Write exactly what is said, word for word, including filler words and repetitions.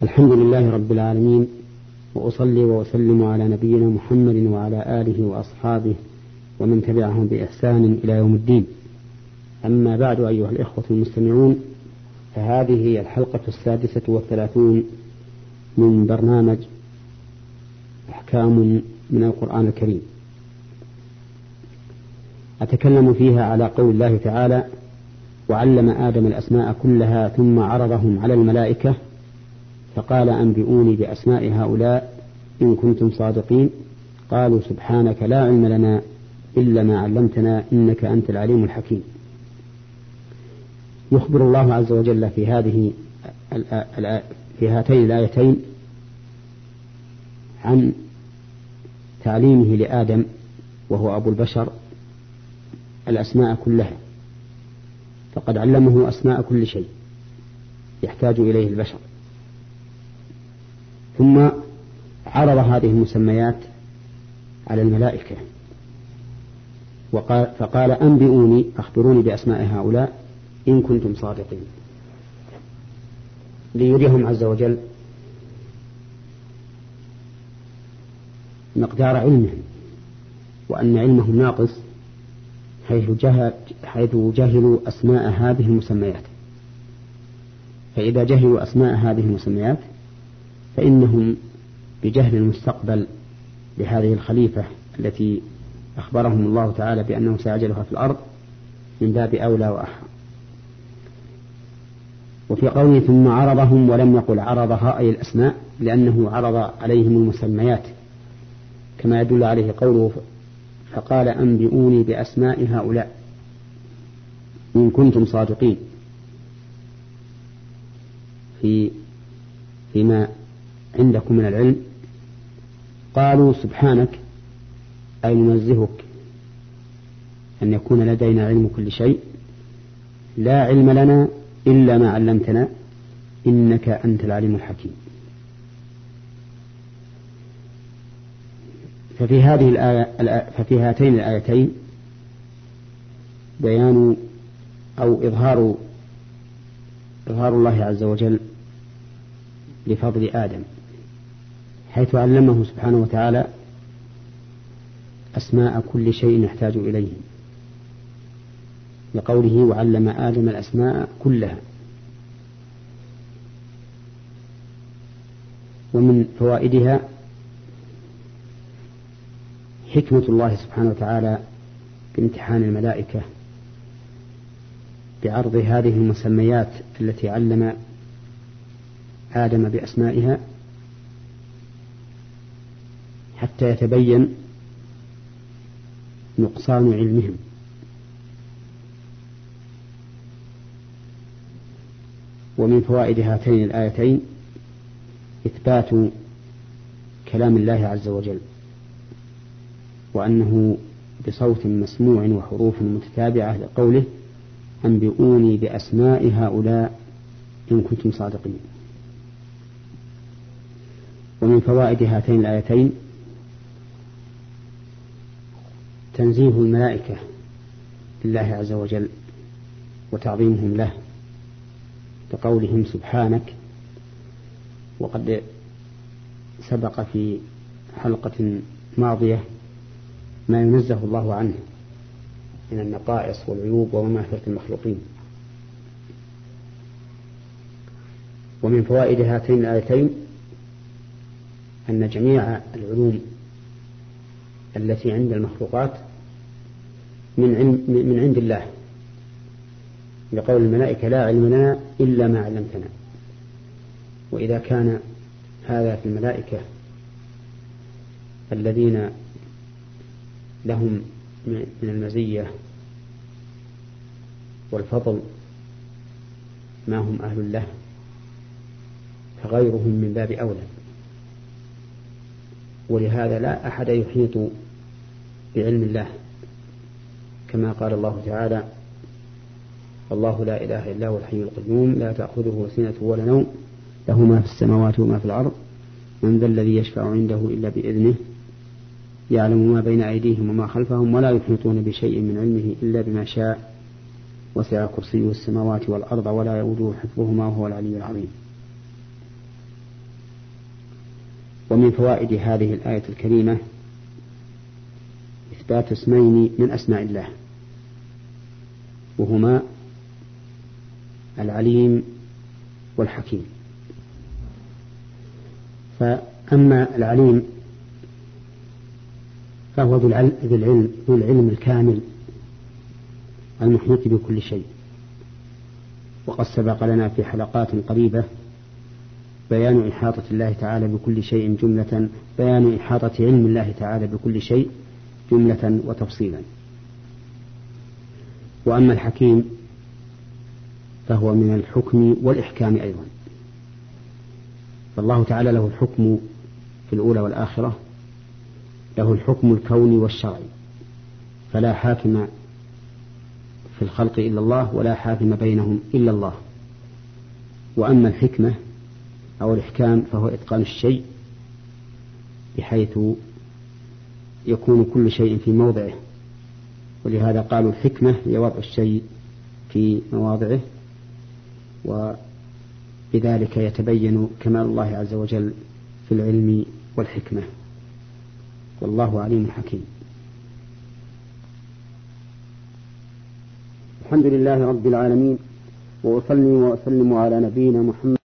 الحمد لله رب العالمين، وأصلي وأسلم على نبينا محمد وعلى آله وأصحابه ومن تبعهم بإحسان إلى يوم الدين. أما بعد، أيها الإخوة المستمعون، فهذه هي الحلقة السادسة والثلاثون من برنامج أحكام من القرآن الكريم، أتكلم فيها على قول الله تعالى: وعلم آدم الأسماء كلها ثم عرضهم على الملائكة فقال أنبئوني بأسماء هؤلاء إن كنتم صادقين، قالوا سبحانك لا علم لنا إلا ما علمتنا إنك أنت العليم الحكيم. يخبر الله عز وجل في هذه في هاتين الآيتين عن تعليمه لآدم وهو أبو البشر الأسماء كلها، فقد علمه أسماء كل شيء يحتاج إليه البشر، ثم عرض هذه المسميات على الملائكة وقال فقال أنبئوني أخبروني بأسماء هؤلاء إن كنتم صادقين، ليريهم عز وجل مقدار علمهم وأن علمهم ناقص حيث, جهل حيث جهلوا أسماء هذه المسميات. فإذا جهلوا أسماء هذه المسميات فإنهم بجهل المستقبل لهذه الخليفة التي أخبرهم الله تعالى بأنه سيجعلها في الأرض من باب أولى وأحرى. وفي قوله ثم عرضهم ولم يقل عرضها أي الأسماء، لأنه عرض عليهم المسميات كما يدل عليه قوله فقال أنبئوني بأسماء هؤلاء إن كنتم صادقين في فيما عندكم من العلم. قالوا سبحانك أي ننزهك أن يكون لدينا علم كل شيء، لا علم لنا إلا ما علمتنا إنك أنت العليم الحكيم. ففي هذه الآية ففي هاتين الآيتين بيان أو إظهار إظهار الله عز وجل لفضل آدم، حيث علمه سبحانه وتعالى أسماء كل شيء يحتاج إليه، لقوله وعلم آدم الأسماء كلها. ومن فوائدها حكمة الله سبحانه وتعالى بامتحان الملائكة بعرض هذه المسميات التي علم آدم بأسمائها حتى يتبين نقصان علمهم. ومن فوائد هاتين الآيتين إثبات كلام الله عز وجل، وأنه بصوت مسموع وحروف متتابعة، لقوله أنبئوني بأسماء هؤلاء إن كنتم صادقين. ومن فوائد هاتين الآيتين تنزيه الملائكة لله عز وجل وتعظيمهم له، كقولهم سبحانك. وقد سبق في حلقة ماضية ما ينزه الله عنه من النقائص والعيوب ومماثلة المخلوقين. ومن فوائد هاتين الآيتين أن جميع العلوم التي عند المخلوقات من علم من عند الله، لقول الملائكة لا علم لنا إلا ما علمتنا. وإذا كان هذا في الملائكة الذين لهم من المزية والفضل ما هم أهل له، فغيرهم من باب أولى. ولهذا لا أحد يحيط بعلم الله، كما قال الله تعالى الله لا إله إلا هو الحي القيوم لا تأخذه سنة ولا نوم له ما في السماوات وما في الأرض من ذا الذي يشفع عنده إلا بإذنه يعلم ما بين أيديهم وما خلفهم ولا يحيطون بشيء من علمه إلا بما شاء وسع كرسيه السماوات والأرض ولا يؤوده حفظهما وهو العلي العظيم. ومن فوائد هذه الآية الكريمة إثبات اسمين من أسماء الله، وهما العليم والحكيم. فأما العليم فهو ذو العلم, ذو العلم الكامل المحيط بكل شيء. وقد سبق لنا في حلقات قريبة بيان إحاطة الله تعالى بكل شيء جملة، بيان إحاطة علم الله تعالى بكل شيء جملة وتفصيلا. وأما الحكيم فهو من الحكم والإحكام أيضا، فالله تعالى له الحكم في الأولى والآخرة، له الحكم الكوني والشرعي، فلا حاكم في الخلق إلا الله ولا حاكم بينهم إلا الله. وأما الحكمة أو الإحكام فهو إتقان الشيء بحيث يكون كل شيء في موضعه، ولهذا قالوا الحكمة هي وضع الشيء في مواضعه، وبذلك يتبين كمال الله عز وجل في العلم والحكمة، والله عليم حكيم. الحمد لله رب العالمين، وأصلي وأسلم على نبينا محمد